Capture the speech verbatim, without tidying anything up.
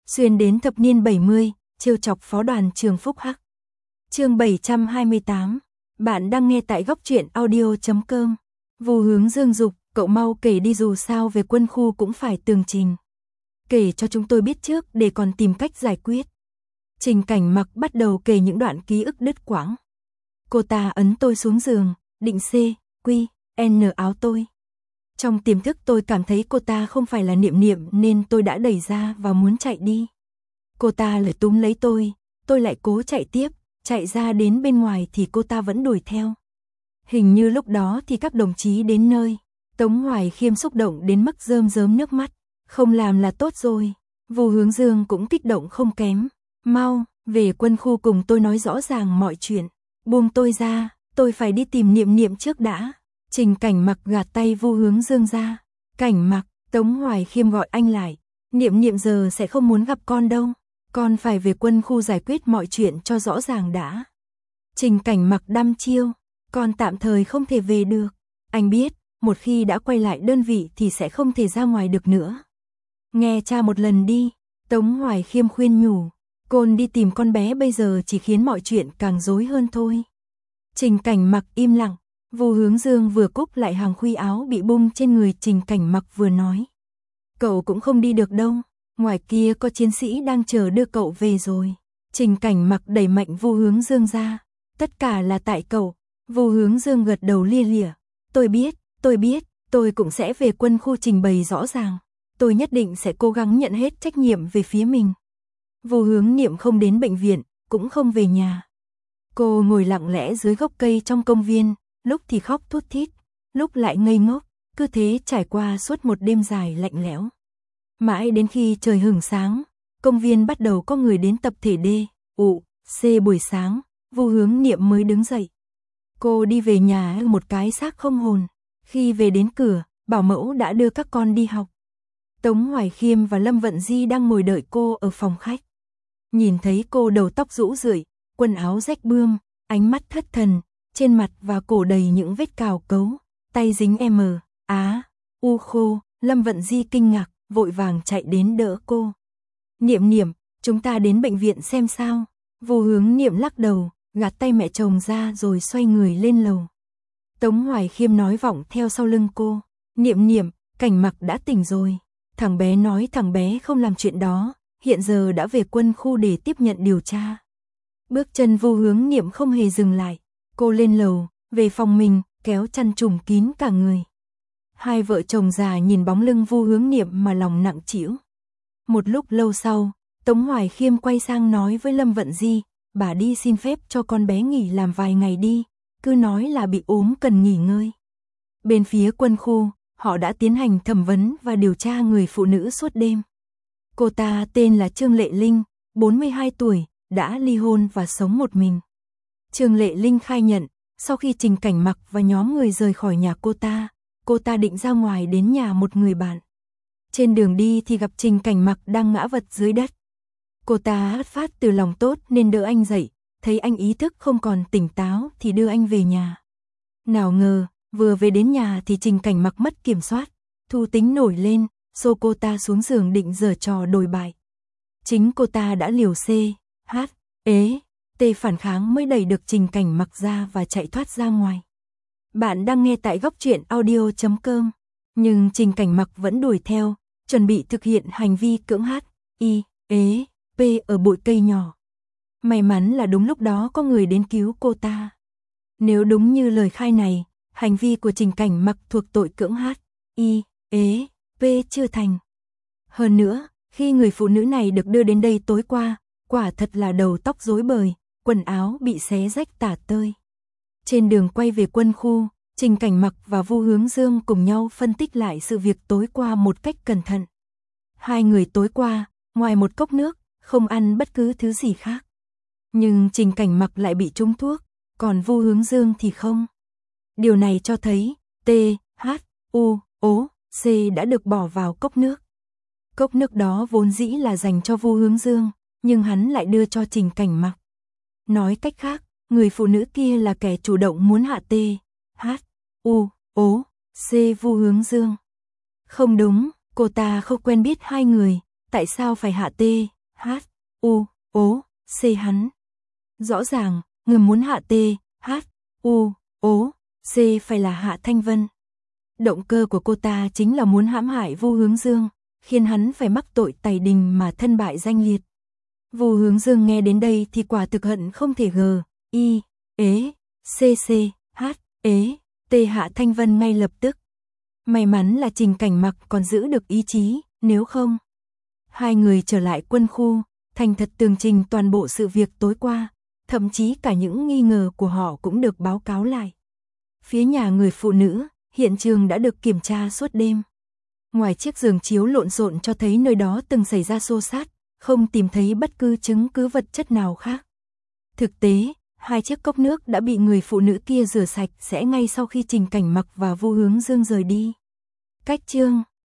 Xuyên đến thập niên bảy mươi, trêu chọc phó đoàn trường Phúc Hắc. Chương bảy trăm hai mươi tám. Bạn đang nghe tại góc truyện audio chấm com. Vu Hướng Dương dục, cậu mau kể đi, dù sao về quân khu cũng phải tường trình. Kể cho chúng tôi biết trước để còn tìm cách giải quyết. Trình Cảnh Mặc bắt đầu kể những đoạn ký ức đứt quãng. Cô ta ấn tôi xuống giường, định C, Q, N áo tôi. Trong tiềm thức tôi cảm thấy cô ta không phải là Niệm Niệm nên tôi đã đẩy ra và muốn chạy đi. Cô ta lại túm lấy tôi, tôi lại cố chạy tiếp, chạy ra đến bên ngoài thì cô ta vẫn đuổi theo. Hình như lúc đó thì các đồng chí đến nơi, Tống Hoài Khiêm xúc động đến mức rơm rớm nước mắt, không làm là tốt rồi. Vu Hướng Dương cũng kích động không kém, mau, về quân khu cùng tôi nói rõ ràng mọi chuyện, buông tôi ra, tôi phải đi tìm Niệm Niệm trước đã. Trình Cảnh Mặc gạt tay Vu Hướng Dương ra. Cảnh Mặc, Tống Hoài Khiêm gọi anh lại. Niệm Niệm giờ sẽ không muốn gặp con đâu. Con phải về quân khu giải quyết mọi chuyện cho rõ ràng đã. Trình Cảnh Mặc đăm chiêu. Con tạm thời không thể về được. Anh biết, một khi đã quay lại đơn vị thì sẽ không thể ra ngoài được nữa. Nghe cha một lần đi. Tống Hoài Khiêm khuyên nhủ. Con đi tìm con bé bây giờ chỉ khiến mọi chuyện càng rối hơn thôi. Trình Cảnh Mặc im lặng. Vu Hướng Dương vừa cúp lại hàng khuy áo bị bung trên người Trình Cảnh Mặc vừa nói. Cậu cũng không đi được đâu, ngoài kia có chiến sĩ đang chờ đưa cậu về rồi. Trình Cảnh Mặc đẩy mạnh Vu Hướng Dương ra. Tất cả là tại cậu. Vu Hướng Dương gật đầu lia lịa. Tôi biết, tôi biết, tôi cũng sẽ về quân khu trình bày rõ ràng. Tôi nhất định sẽ cố gắng nhận hết trách nhiệm về phía mình. Vu Hướng Niệm không đến bệnh viện, cũng không về nhà. Cô ngồi lặng lẽ dưới gốc cây trong công viên. Lúc thì khóc thút thít, lúc lại ngây ngốc, cứ thế trải qua suốt một đêm dài lạnh lẽo. Mãi đến khi trời hửng sáng, công viên bắt đầu có người đến tập thể D, U, C buổi sáng, Vu Hướng Niệm mới đứng dậy. Cô đi về nhà một cái xác không hồn. Khi về đến cửa, bảo mẫu đã đưa các con đi học. Tống Hoài Khiêm và Lâm Vận Di đang ngồi đợi cô ở phòng khách. Nhìn thấy cô đầu tóc rũ rượi, quần áo rách bươm, ánh mắt thất thần. Trên mặt và cổ đầy những vết cào cấu, tay dính M, Á, U khô, Lâm Vận Di kinh ngạc, vội vàng chạy đến đỡ cô. Niệm Niệm, chúng ta đến bệnh viện xem sao. Vu Hướng Niệm lắc đầu, gạt tay mẹ chồng ra rồi xoay người lên lầu. Tống Hoài Khiêm nói vọng theo sau lưng cô. Niệm Niệm, Cảnh Mặc đã tỉnh rồi. Thằng bé nói thằng bé không làm chuyện đó, hiện giờ đã về quân khu để tiếp nhận điều tra. Bước chân Vu Hướng Niệm không hề dừng lại. Cô lên lầu, về phòng mình, kéo chăn trùm kín cả người. Hai vợ chồng già nhìn bóng lưng Vu Hướng Niệm mà lòng nặng trĩu. Một lúc lâu sau, Tống Hoài Khiêm quay sang nói với Lâm Vận Di, bà đi xin phép cho con bé nghỉ làm vài ngày đi, cứ nói là bị ốm cần nghỉ ngơi. Bên phía quân khu, họ đã tiến hành thẩm vấn và điều tra người phụ nữ suốt đêm. Cô ta tên là Trương Lệ Linh, bốn mươi hai tuổi, đã ly hôn và sống một mình. Trương Lệ Linh khai nhận, sau khi Trình Cảnh Mặc và nhóm người rời khỏi nhà cô ta, cô ta định ra ngoài đến nhà một người bạn. Trên đường đi thì gặp Trình Cảnh Mặc đang ngã vật dưới đất. Cô ta xuất phát từ lòng tốt nên đỡ anh dậy, thấy anh ý thức không còn tỉnh táo thì đưa anh về nhà. Nào ngờ, vừa về đến nhà thì Trình Cảnh Mặc mất kiểm soát, thú tính nổi lên, xô cô ta xuống giường định giở trò đồi bại. Chính cô ta đã liều C, H, ế. Tê phản kháng mới đẩy được Trình Cảnh Mặc ra và chạy thoát ra ngoài. Bạn đang nghe tại góc truyện audio chấm com. Nhưng Trình Cảnh Mặc vẫn đuổi theo, chuẩn bị thực hiện hành vi cưỡng H, I, ế, P ở bụi cây nhỏ. May mắn là đúng lúc đó có người đến cứu cô ta. Nếu đúng như lời khai này, hành vi của Trình Cảnh Mặc thuộc tội cưỡng H, I, ế, P chưa thành. Hơn nữa, khi người phụ nữ này được đưa đến đây tối qua, quả thật là đầu tóc rối bời. Quần áo bị xé rách tả tơi. Trên đường quay về quân khu, Trình Cảnh Mặc và Vu Hướng Dương cùng nhau phân tích lại sự việc tối qua một cách cẩn thận. Hai người tối qua, ngoài một cốc nước, không ăn bất cứ thứ gì khác. Nhưng Trình Cảnh Mặc lại bị trúng thuốc, còn Vu Hướng Dương thì không. Điều này cho thấy, T, H, U, O, C đã được bỏ vào cốc nước. Cốc nước đó vốn dĩ là dành cho Vu Hướng Dương, nhưng hắn lại đưa cho Trình Cảnh Mặc. Nói cách khác, người phụ nữ kia là kẻ chủ động muốn hạ T, H, U, O, C Vu Hướng Dương. Không đúng, cô ta không quen biết hai người, tại sao phải hạ T, H, U, ố, C hắn. Rõ ràng, ngầm muốn hạ T, H, U, ố, C phải là Hạ Thanh Vân. Động cơ của cô ta chính là muốn hãm hại Vu Hướng Dương, khiến hắn phải mắc tội tày đình mà thân bại danh liệt. Vu Hướng Dương nghe đến đây thì quả thực hận không thể g, i, ế, c c, h, ế, t Hạ Thanh Vân ngay lập tức. May mắn là Trình Cảnh Mặc còn giữ được ý chí, nếu không. Hai người trở lại quân khu, thành thật tường trình toàn bộ sự việc tối qua, thậm chí cả những nghi ngờ của họ cũng được báo cáo lại. Phía nhà người phụ nữ, hiện trường đã được kiểm tra suốt đêm. Ngoài chiếc giường chiếu lộn xộn cho thấy nơi đó từng xảy ra xô xát, không tìm thấy bất cứ chứng cứ vật chất nào khác. Thực tế, hai chiếc cốc nước đã bị người phụ nữ kia rửa sạch sẽ ngay sau khi Trình Cảnh Mặc và Vu Hướng Dương rời đi. Cách chương